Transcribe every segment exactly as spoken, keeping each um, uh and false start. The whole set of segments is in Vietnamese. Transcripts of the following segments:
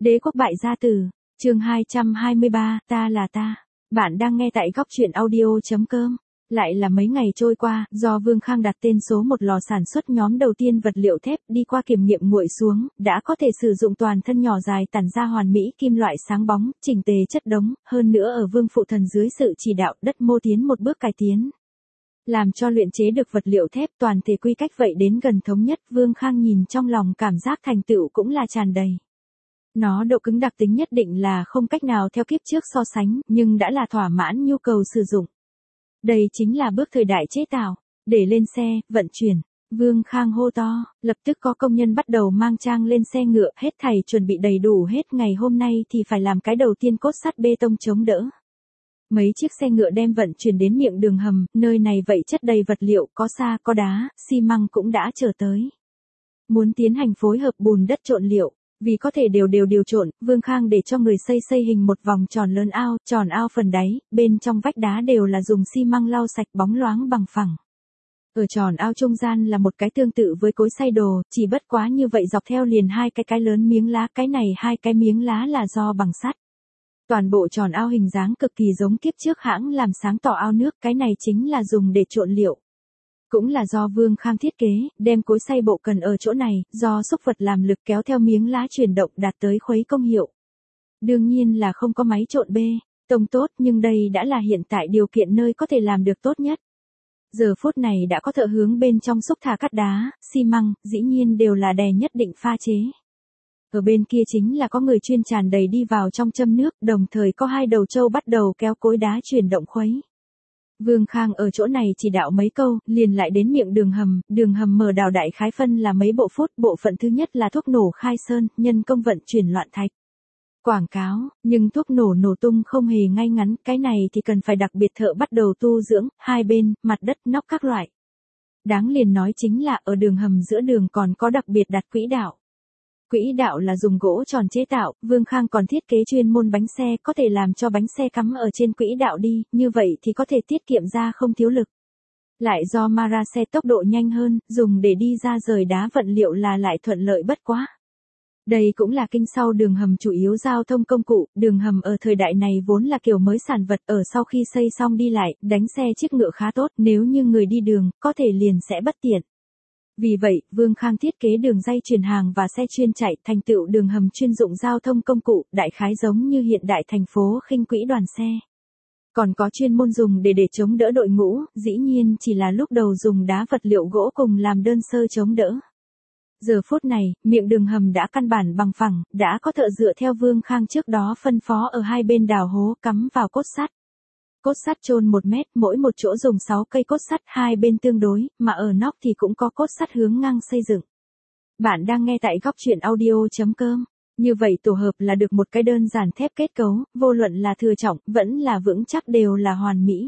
Đế quốc bại gia tử, chương hai trăm hai mươi ba, ta là ta. Bạn đang nghe tại góc truyện audio.com. Lại là mấy ngày trôi qua, do Vương Khang đặt tên số một lò sản xuất nhóm đầu tiên vật liệu thép đi qua kiểm nghiệm nguội xuống, đã có thể sử dụng toàn thân nhỏ dài tản ra hoàn mỹ kim loại sáng bóng, chỉnh tề chất đống, hơn nữa ở Vương Phụ Thần dưới sự chỉ đạo đất mô tiến một bước cải tiến. Làm cho luyện chế được vật liệu thép toàn thể quy cách vậy đến gần thống nhất, Vương Khang nhìn trong lòng cảm giác thành tựu cũng là tràn đầy. Nó độ cứng đặc tính nhất định là không cách nào theo kiếp trước so sánh, nhưng đã là thỏa mãn nhu cầu sử dụng. Đây chính là bước thời đại chế tạo, để lên xe, vận chuyển. Vương Khang hô to, lập tức có công nhân bắt đầu mang trang lên xe ngựa, hết thảy chuẩn bị đầy đủ hết, ngày hôm nay thì phải làm cái đầu tiên cốt sắt bê tông chống đỡ. Mấy chiếc xe ngựa đem vận chuyển đến miệng đường hầm, nơi này vậy chất đầy vật liệu, có sa, có đá, xi măng cũng đã chờ tới. Muốn tiến hành phối hợp bùn đất trộn liệu. Vì có thể đều đều điều trộn, Vương Khang để cho người xây xây hình một vòng tròn lớn ao, tròn ao phần đáy, bên trong vách đá đều là dùng xi măng lau sạch bóng loáng bằng phẳng. Ở tròn ao trung gian là một cái tương tự với cối xay đồ, chỉ bất quá như vậy dọc theo liền hai cái cái lớn miếng lá, cái này hai cái miếng lá là do bằng sắt. Toàn bộ tròn ao hình dáng cực kỳ giống kiếp trước hãng làm sáng tỏ ao nước, cái này chính là dùng để trộn liệu. Cũng là do Vương Khang thiết kế, đem cối xay bộ cần ở chỗ này, do xúc vật làm lực kéo theo miếng lá chuyển động đạt tới khuấy công hiệu. Đương nhiên là không có máy trộn bê tông tốt, nhưng đây đã là hiện tại điều kiện nơi có thể làm được tốt nhất. Giờ phút này đã có thợ hướng bên trong xúc thả cắt đá, xi măng, dĩ nhiên đều là đè nhất định pha chế. Ở bên kia chính là có người chuyên tràn đầy đi vào trong châm nước, đồng thời có hai đầu trâu bắt đầu kéo cối đá chuyển động khuấy. Vương Khang ở chỗ này chỉ đạo mấy câu, liền lại đến miệng đường hầm, đường hầm mở đào đại khái phân là mấy bộ phút, bộ phận thứ nhất là thuốc nổ khai sơn, nhân công vận chuyển loạn thạch. Quảng cáo, nhưng thuốc nổ nổ tung không hề ngay ngắn, cái này thì cần phải đặc biệt thợ bắt đầu tu dưỡng, hai bên, mặt đất, nóc các loại. Đáng liền nói chính là ở đường hầm giữa đường còn có đặc biệt đặt quỹ đạo. Quỹ đạo là dùng gỗ tròn chế tạo, Vương Khang còn thiết kế chuyên môn bánh xe có thể làm cho bánh xe cắm ở trên quỹ đạo đi, như vậy thì có thể tiết kiệm ra không thiếu lực. Lại do Mara xe tốc độ nhanh hơn, dùng để đi ra rời đá vận liệu là lại thuận lợi bất quá. Đây cũng là kinh sau đường hầm chủ yếu giao thông công cụ, đường hầm ở thời đại này vốn là kiểu mới sản vật, ở sau khi xây xong đi lại, đánh xe chiếc ngựa khá tốt, nếu như người đi đường, có thể liền sẽ bất tiện. Vì vậy, Vương Khang thiết kế đường dây truyền hàng và xe chuyên chạy, thành tựu đường hầm chuyên dụng giao thông công cụ, đại khái giống như hiện đại thành phố khinh quỹ đoàn xe. Còn có chuyên môn dùng để để chống đỡ đội ngũ, dĩ nhiên chỉ là lúc đầu dùng đá vật liệu gỗ cùng làm đơn sơ chống đỡ. Giờ phút này, miệng đường hầm đã căn bản bằng phẳng, đã có thợ dựa theo Vương Khang trước đó phân phó ở hai bên đào hố cắm vào cốt sắt. Cốt sắt chôn một mét, mỗi một chỗ dùng sáu cây cốt sắt, hai bên tương đối, mà ở nóc thì cũng có cốt sắt hướng ngang xây dựng. Bạn đang nghe tại góc truyện audio.com. Như vậy tổ hợp là được một cái đơn giản thép kết cấu, vô luận là thừa trọng, vẫn là vững chắc đều là hoàn mỹ.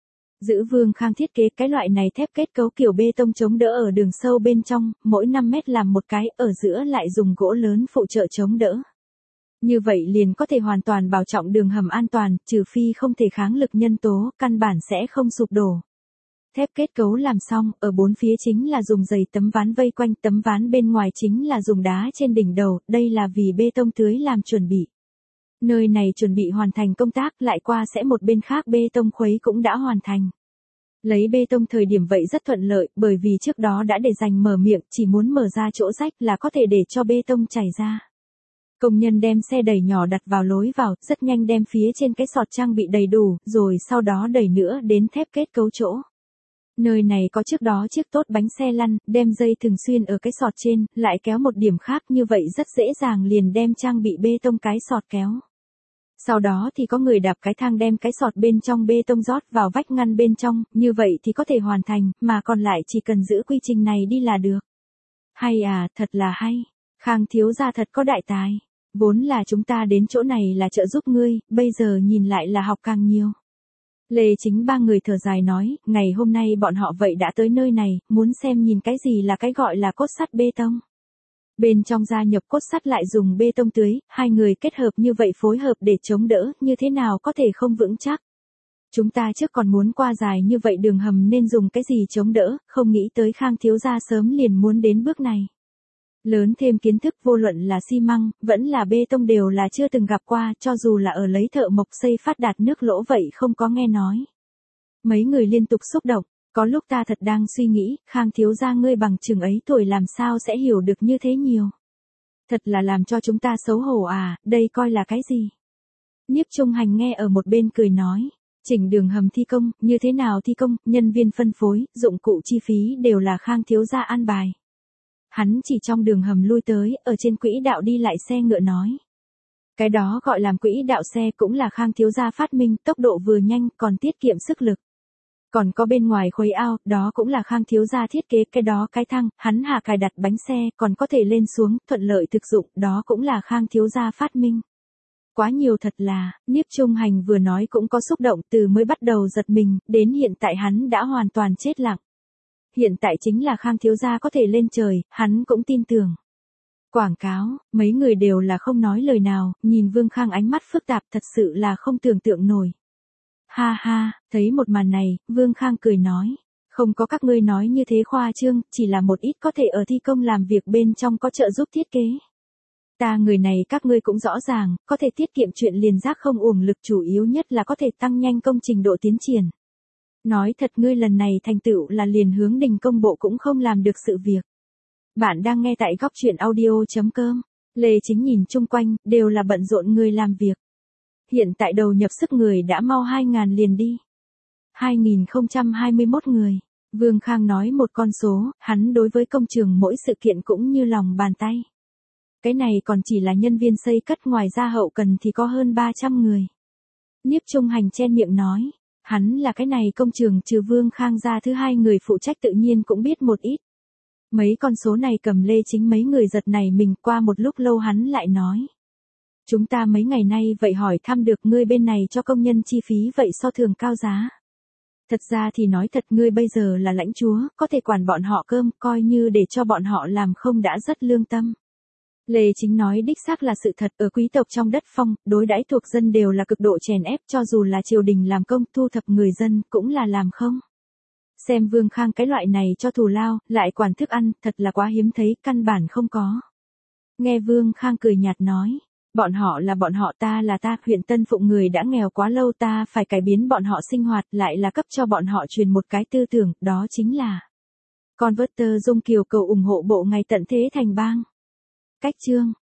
Giữ Vương Khang thiết kế cái loại này thép kết cấu kiểu bê tông chống đỡ ở đường sâu bên trong, mỗi năm mét làm một cái, ở giữa lại dùng gỗ lớn phụ trợ chống đỡ. Như vậy liền có thể hoàn toàn bảo trọng đường hầm an toàn, trừ phi không thể kháng lực nhân tố, căn bản sẽ không sụp đổ. Thép kết cấu làm xong, ở bốn phía chính là dùng dày tấm ván vây quanh, tấm ván bên ngoài chính là dùng đá trên đỉnh đầu, đây là vì bê tông tưới làm chuẩn bị. Nơi này chuẩn bị hoàn thành công tác, lại qua sẽ một bên khác bê tông khuấy cũng đã hoàn thành. Lấy bê tông thời điểm vậy rất thuận lợi, bởi vì trước đó đã để dành mở miệng, chỉ muốn mở ra chỗ rách là có thể để cho bê tông chảy ra. Công nhân đem xe đẩy nhỏ đặt vào lối vào, rất nhanh đem phía trên cái sọt trang bị đầy đủ, rồi sau đó đẩy nữa đến thép kết cấu chỗ. Nơi này có trước đó chiếc tốt bánh xe lăn, đem dây thường xuyên ở cái sọt trên, lại kéo một điểm khác, như vậy rất dễ dàng liền đem trang bị bê tông cái sọt kéo. Sau đó thì có người đạp cái thang đem cái sọt bên trong bê tông rót vào vách ngăn bên trong, như vậy thì có thể hoàn thành, mà còn lại chỉ cần giữ quy trình này đi là được. Hay à, thật là hay. Khang thiếu gia thật có đại tài. Vốn là chúng ta đến chỗ này là trợ giúp ngươi, bây giờ nhìn lại là học càng nhiều. Lê Chính ba người thở dài nói, ngày hôm nay bọn họ vậy đã tới nơi này, muốn xem nhìn cái gì là cái gọi là cốt sắt bê tông. Bên trong gia nhập cốt sắt lại dùng bê tông tưới, hai người kết hợp như vậy phối hợp để chống đỡ, như thế nào có thể không vững chắc. Chúng ta trước còn muốn qua dài như vậy đường hầm nên dùng cái gì chống đỡ, không nghĩ tới Khang thiếu gia sớm liền muốn đến bước này. Lớn thêm kiến thức vô luận là xi măng, vẫn là bê tông đều là chưa từng gặp qua, cho dù là ở lấy thợ mộc xây phát đạt nước lỗ vậy không có nghe nói. Mấy người liên tục xúc động, có lúc ta thật đang suy nghĩ, Khang thiếu gia ngươi bằng chừng ấy tuổi làm sao sẽ hiểu được như thế nhiều. Thật là làm cho chúng ta xấu hổ à, đây coi là cái gì? Nhiếp Trung Hành nghe ở một bên cười nói, chỉnh đường hầm thi công, như thế nào thi công, nhân viên phân phối, dụng cụ chi phí đều là Khang thiếu gia an bài. Hắn chỉ trong đường hầm lui tới, ở trên quỹ đạo đi lại xe ngựa nói. Cái đó gọi làm quỹ đạo xe cũng là Khang thiếu gia phát minh, tốc độ vừa nhanh còn tiết kiệm sức lực. Còn có bên ngoài khuấy ao, đó cũng là Khang thiếu gia thiết kế, cái đó cái thang, hắn hạ cài đặt bánh xe, còn có thể lên xuống, thuận lợi thực dụng, đó cũng là Khang thiếu gia phát minh. Quá nhiều thật là, Nhiếp Trung Hành vừa nói cũng có xúc động, từ mới bắt đầu giật mình, đến hiện tại hắn đã hoàn toàn chết lặng. Hiện tại chính là Khang thiếu gia có thể lên trời, hắn cũng tin tưởng. Quảng cáo, mấy người đều là không nói lời nào, nhìn Vương Khang ánh mắt phức tạp thật sự là không tưởng tượng nổi. Ha ha, thấy một màn này, Vương Khang cười nói, không có các ngươi nói như thế khoa trương, chỉ là một ít có thể ở thi công làm việc bên trong có trợ giúp thiết kế. Ta người này các ngươi cũng rõ ràng, có thể tiết kiệm chuyện liền rác không uổng lực, chủ yếu nhất là có thể tăng nhanh công trình độ tiến triển. Nói thật ngươi lần này thành tựu là liền hướng đình công bộ cũng không làm được sự việc. Bạn đang nghe tại góc truyện audio.com. Lê Chính nhìn chung quanh, đều là bận rộn người làm việc. Hiện tại đầu nhập sức người đã mau hai ngàn liền đi. hai nghìn không trăm hai mươi mốt người. Vương Khang nói một con số, hắn đối với công trường mỗi sự kiện cũng như lòng bàn tay. Cái này còn chỉ là nhân viên xây cất, ngoài ra hậu cần thì có hơn ba trăm người. Nhiếp Trung Hành chen miệng nói, hắn là cái này công trường trừ Vương Khang ra thứ hai người phụ trách tự nhiên cũng biết một ít. Mấy con số này cầm Lê Chính mấy người giật này mình, qua một lúc lâu hắn lại nói. Chúng ta mấy ngày nay vậy hỏi thăm được ngươi bên này cho công nhân chi phí vậy so thường cao giá. Thật ra thì nói thật ngươi bây giờ là lãnh chúa, có thể quản bọn họ cơm, coi như để cho bọn họ làm không đã rất lương tâm. Lê Chính nói đích xác là sự thật, ở quý tộc trong đất phong, đối đãi thuộc dân đều là cực độ chèn ép, cho dù là triều đình làm công thu thập người dân cũng là làm không. Xem Vương Khang cái loại này cho thù lao, lại quản thức ăn, thật là quá hiếm thấy, căn bản không có. Nghe Vương Khang cười nhạt nói, bọn họ là bọn họ, ta là ta, huyện Tân Phụng người đã nghèo quá lâu, ta phải cải biến bọn họ sinh hoạt, lại là cấp cho bọn họ truyền một cái tư tưởng, đó chính là Converter Dung Kiều cầu ủng hộ bộ ngày tận thế thành bang. Cách chương